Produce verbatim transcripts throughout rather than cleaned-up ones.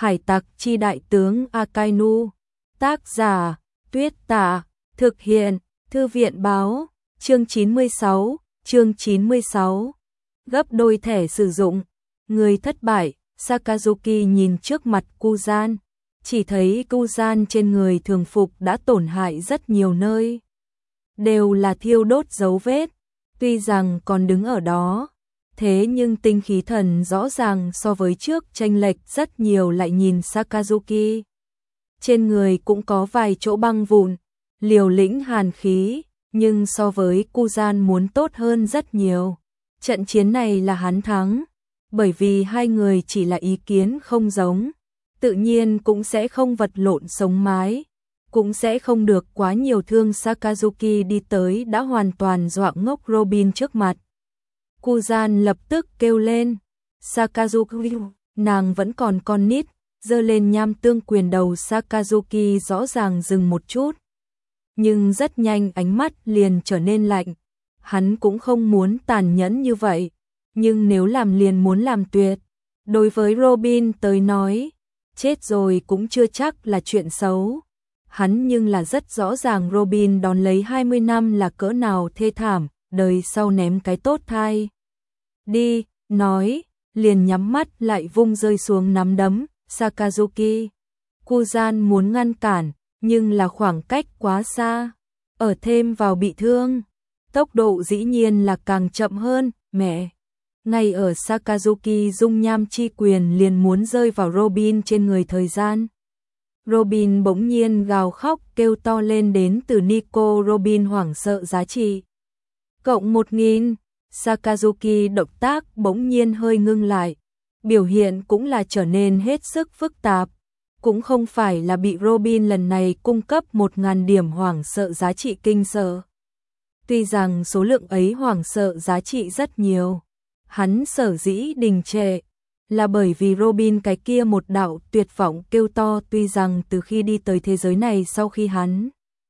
Hải tặc chi đại tướng Akainu. Tác giả, Tuyết Tả. Thực hiện, Thư viện báo. Chương chín mươi sáu, chương chín mươi sáu. Gấp đôi thẻ sử dụng. Người thất bại, Sakazuki nhìn trước mặt Kuzan. Chỉ thấy Kuzan trên người thường phục đã tổn hại rất nhiều nơi. Đều là thiêu đốt dấu vết. Tuy rằng còn đứng ở đó, thế nhưng tinh khí thần rõ ràng so với trước chênh lệch rất nhiều. Lại nhìn Sakazuki, trên người cũng có vài chỗ băng vụn, liều lĩnh hàn khí, nhưng so với Kuzan muốn tốt hơn rất nhiều. Trận chiến này là hắn thắng, bởi vì hai người chỉ là ý kiến không giống, tự nhiên cũng sẽ không vật lộn sống mái, cũng sẽ không được quá nhiều thương. Sakazuki đi tới đã hoàn toàn dọa ngốc Robin trước mặt. Kuzan lập tức kêu lên, Sakazuki, nàng vẫn còn con nít, giơ lên nham tương quyền đầu. Sakazuki rõ ràng dừng một chút, nhưng rất nhanh ánh mắt liền trở nên lạnh. Hắn cũng không muốn tàn nhẫn như vậy, nhưng nếu làm liền muốn làm tuyệt. Đối với Robin tới nói, chết rồi cũng chưa chắc là chuyện xấu. Hắn nhưng là rất rõ ràng Robin đón lấy hai mươi năm là cỡ nào thê thảm, đời sau ném cái tốt thai. Đi, nói, liền nhắm mắt lại vung rơi xuống nắm đấm. Sakazuki, Kuzan muốn ngăn cản, nhưng là khoảng cách quá xa, ở thêm vào bị thương, tốc độ dĩ nhiên là càng chậm hơn. Mẹ! Ngay ở Sakazuki dung nham chi quyền liền muốn rơi vào Robin trên người thời gian, Robin bỗng nhiên gào khóc kêu to lên đến từ Nico. Robin hoảng sợ giá trị cộng một nghìn. Sakazuki động tác bỗng nhiên hơi ngưng lại, biểu hiện cũng là trở nên hết sức phức tạp. Cũng không phải là bị Robin lần này cung cấp một nghìn điểm hoảng sợ giá trị kinh sợ. Tuy rằng số lượng ấy hoảng sợ giá trị rất nhiều, hắn sở dĩ đình trệ là bởi vì Robin cái kia một đạo tuyệt vọng kêu to. Tuy rằng từ khi đi tới thế giới này, sau khi hắn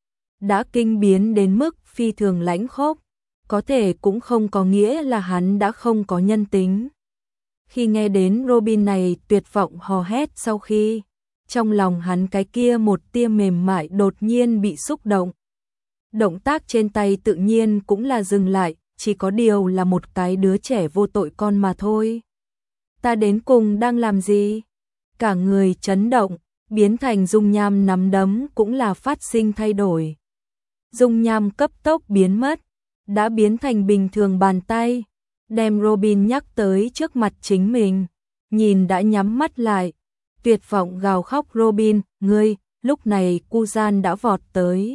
đã kinh biến đến mức phi thường lãnh khốc, có thể cũng không có nghĩa là hắn đã không có nhân tính. Khi nghe đến Robin này tuyệt vọng hò hét, sau khi trong lòng hắn cái kia một tia mềm mại đột nhiên bị xúc động. Động tác trên tay tự nhiên cũng là dừng lại, chỉ có điều là một cái đứa trẻ vô tội con mà thôi. Ta đến cùng đang làm gì? Cả người chấn động, biến thành dung nham nắm đấm cũng là phát sinh thay đổi. Dung nham cấp tốc biến mất, đã biến thành bình thường bàn tay, đem Robin nhắc tới trước mặt chính mình, nhìn đã nhắm mắt lại, tuyệt vọng gào khóc. Robin, ngươi! Lúc này Kuzan đã vọt tới.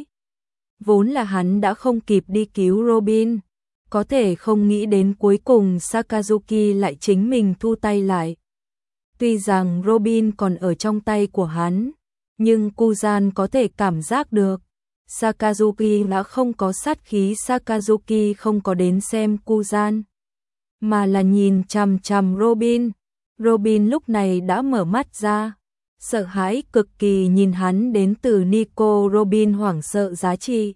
Vốn là hắn đã không kịp đi cứu Robin, có thể không nghĩ đến cuối cùng Sakazuki lại chính mình thu tay lại. Tuy rằng Robin còn ở trong tay của hắn, nhưng Kuzan có thể cảm giác được Sakazuki đã không có sát khí. Sakazuki không có đến xem Kuzan, mà là nhìn chằm chằm Robin. Robin lúc này đã mở mắt ra, sợ hãi cực kỳ nhìn hắn đến từ Nico. Robin hoảng sợ giá trị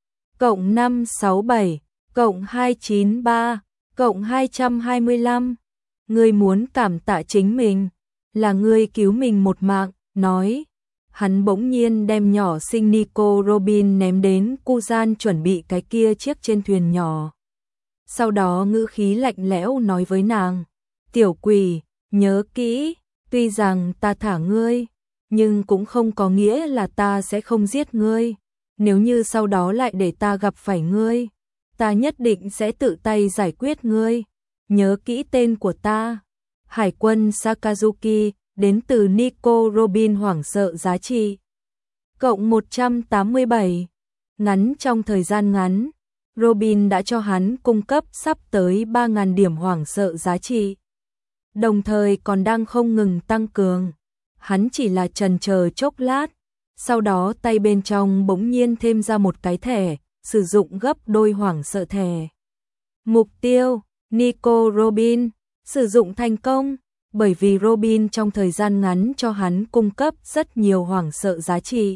cộng năm sáu bảy, cộng hai chín ba, cộng hai trăm hai mươi lăm. Ngươi muốn cảm tạ chính mình, là ngươi cứu mình một mạng. Nói, hắn bỗng nhiên đem nhỏ sinh Nico Robin ném đến Kuzan chuẩn bị cái kia chiếc trên thuyền nhỏ. Sau đó ngữ khí lạnh lẽo nói với nàng, tiểu quỷ, nhớ kỹ, tuy rằng ta thả ngươi, nhưng cũng không có nghĩa là ta sẽ không giết ngươi. Nếu như sau đó lại để ta gặp phải ngươi, ta nhất định sẽ tự tay giải quyết ngươi. Nhớ kỹ tên của ta. Hải quân Sakazuki, đến từ Nico. Robin hoảng sợ giá trị cộng một trăm tám mươi bảy. Ngắn trong thời gian ngắn, Robin đã cho hắn cung cấp sắp tới ba nghìn điểm hoảng sợ giá trị, đồng thời còn đang không ngừng tăng cường. Hắn chỉ là chần chờ chốc lát, sau đó tay bên trong bỗng nhiên thêm ra một cái thẻ, sử dụng gấp đôi hoảng sợ thẻ. Mục tiêu, Nico Robin, sử dụng thành công, bởi vì Robin trong thời gian ngắn cho hắn cung cấp rất nhiều hoảng sợ giá trị,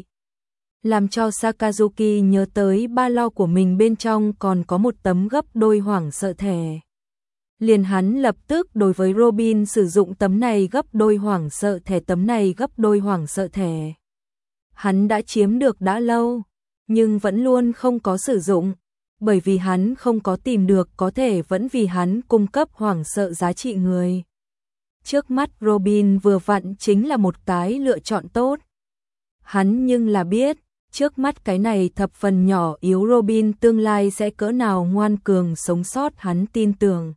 làm cho Sakazuki nhớ tới ba lô của mình bên trong còn có một tấm gấp đôi hoảng sợ thẻ. liền hắn lập tức đối với Robin sử dụng tấm này gấp đôi hoảng sợ thẻ tấm này gấp đôi hoảng sợ thẻ. Hắn đã chiếm được đã lâu, nhưng vẫn luôn không có sử dụng, bởi vì hắn không có tìm được có thể vẫn vì hắn cung cấp hoảng sợ giá trị người. Trước mắt Robin vừa vặn chính là một cái lựa chọn tốt. Hắn nhưng là biết, trước mắt cái này thập phần nhỏ yếu Robin tương lai sẽ cỡ nào ngoan cường sống sót hắn tin tưởng.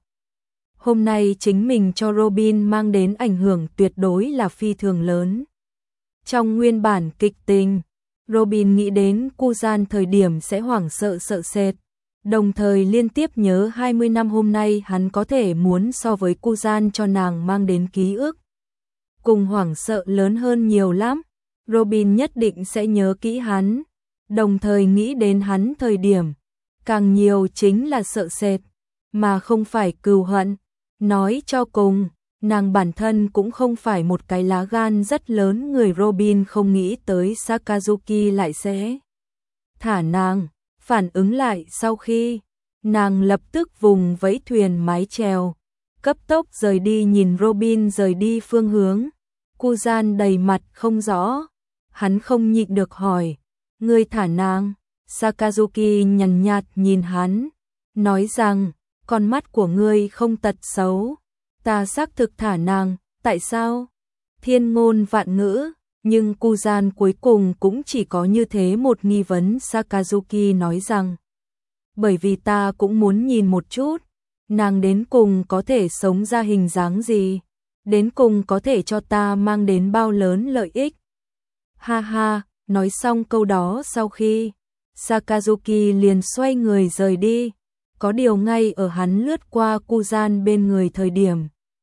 Hôm nay chính mình cho Robin mang đến ảnh hưởng tuyệt đối là phi thường lớn. Trong nguyên bản kịch tình, Robin nghĩ đến Kuzan thời điểm sẽ hoảng sợ sợ sệt, đồng thời liên tiếp nhớ hai mươi năm hôm nay hắn có thể muốn so với Kuzan cho nàng mang đến ký ức. Cùng hoảng sợ lớn hơn nhiều lắm, Robin nhất định sẽ nhớ kỹ hắn, đồng thời nghĩ đến hắn thời điểm, càng nhiều chính là sợ sệt, mà không phải cừu hận. Nói cho cùng, nàng bản thân cũng không phải một cái lá gan rất lớn người Robin không nghĩ tới Sakazuki lại sẽ thả nàng, phản ứng lại sau khi nàng lập tức vùng vẫy thuyền mái chèo, cấp tốc rời đi nhìn Robin rời đi phương hướng. Kuzan đầy mặt không rõ, hắn không nhịn được hỏi, ngươi thả nàng? Sakazuki nhàn nhạt nhìn hắn, nói rằng, con mắt của ngươi không tật xấu, ta xác thực thả nàng, tại sao? Thiên ngôn vạn ngữ, nhưng Kuzan cuối cùng cũng chỉ có như thế một nghi vấn. Sakazuki nói rằng, bởi vì ta cũng muốn nhìn một chút, nàng đến cùng có thể sống ra hình dáng gì, đến cùng có thể cho ta mang đến bao lớn lợi ích. Ha ha, nói xong câu đó sau khi, Sakazuki liền xoay người rời đi. Có điều ngay ở hắn lướt qua Kuzan bên người thời điểm,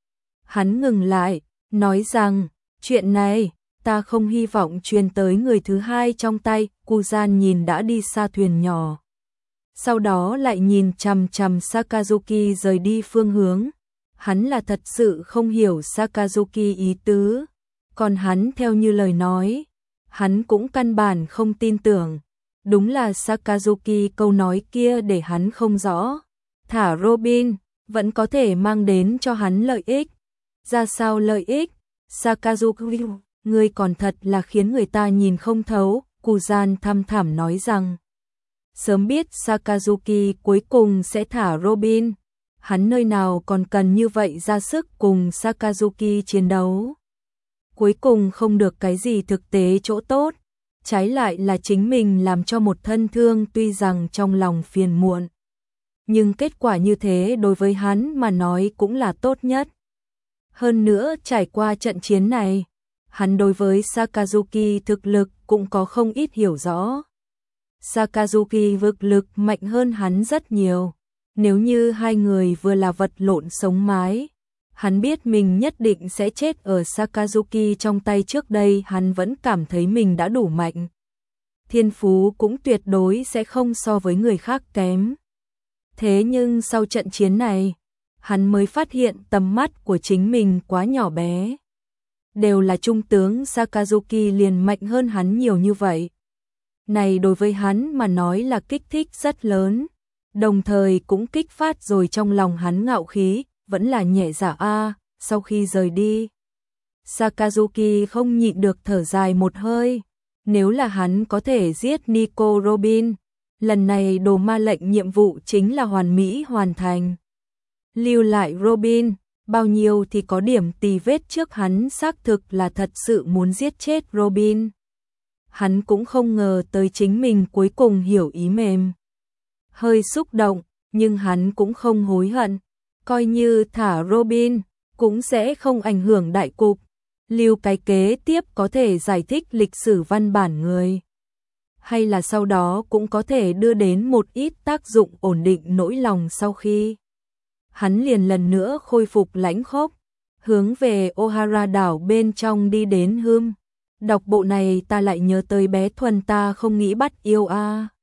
hắn ngừng lại, nói rằng, chuyện này, ta không hy vọng truyền tới người thứ hai trong tay. Kuzan nhìn đã đi xa thuyền nhỏ, sau đó lại nhìn chằm chằm Sakazuki rời đi phương hướng. Hắn là thật sự không hiểu Sakazuki ý tứ, còn hắn theo như lời nói, hắn cũng căn bản không tin tưởng. Đúng là Sakazuki câu nói kia để hắn không rõ. Thả Robin, vẫn có thể mang đến cho hắn lợi ích. Ra sao lợi ích? Sakazuki, ngươi còn thật là khiến người ta nhìn không thấu. Kuzan thăm thẳm nói rằng, sớm biết Sakazuki cuối cùng sẽ thả Robin, hắn nơi nào còn cần như vậy ra sức cùng Sakazuki chiến đấu. Cuối cùng không được cái gì thực tế chỗ tốt, trái lại là chính mình làm cho một thân thương, tuy rằng trong lòng phiền muộn. Nhưng kết quả như thế đối với hắn mà nói cũng là tốt nhất. Hơn nữa trải qua trận chiến này, hắn đối với Sakazuki thực lực cũng có không ít hiểu rõ. Sakazuki vực lực mạnh hơn hắn rất nhiều. Nếu như hai người vừa là vật lộn sống mái, hắn biết mình nhất định sẽ chết ở Sakazuki trong tay. Trước đây hắn vẫn cảm thấy mình đã đủ mạnh. Thiên phú cũng tuyệt đối sẽ không so với người khác kém. Thế nhưng sau trận chiến này, hắn mới phát hiện tầm mắt của chính mình quá nhỏ bé. Đều là trung tướng Sakazuki liền mạnh hơn hắn nhiều như vậy. Này đối với hắn mà nói là kích thích rất lớn, đồng thời cũng kích phát rồi trong lòng hắn ngạo khí, vẫn là nhẹ dạ a. Sau khi rời đi, Sakazuki không nhịn được thở dài một hơi. Nếu là hắn có thể giết Nico Robin, lần này đồ ma lệnh nhiệm vụ chính là hoàn mỹ hoàn thành. Lưu lại Robin, bao nhiêu thì có điểm tì vết. Trước hắn xác thực là thật sự muốn giết chết Robin. Hắn cũng không ngờ tới chính mình cuối cùng hiểu ý mềm. Hơi xúc động, nhưng hắn cũng không hối hận. Coi như thả Robin, cũng sẽ không ảnh hưởng đại cục. Lưu cái kế tiếp có thể giải thích lịch sử văn bản người, hay là sau đó cũng có thể đưa đến một ít tác dụng ổn định nỗi lòng. Sau khi hắn liền lần nữa khôi phục lãnh khốc, hướng về Ohara đảo bên trong đi đến. Hưm, đọc bộ này ta lại nhớ tới bé Thuần, ta không nghĩ bắt yêu a.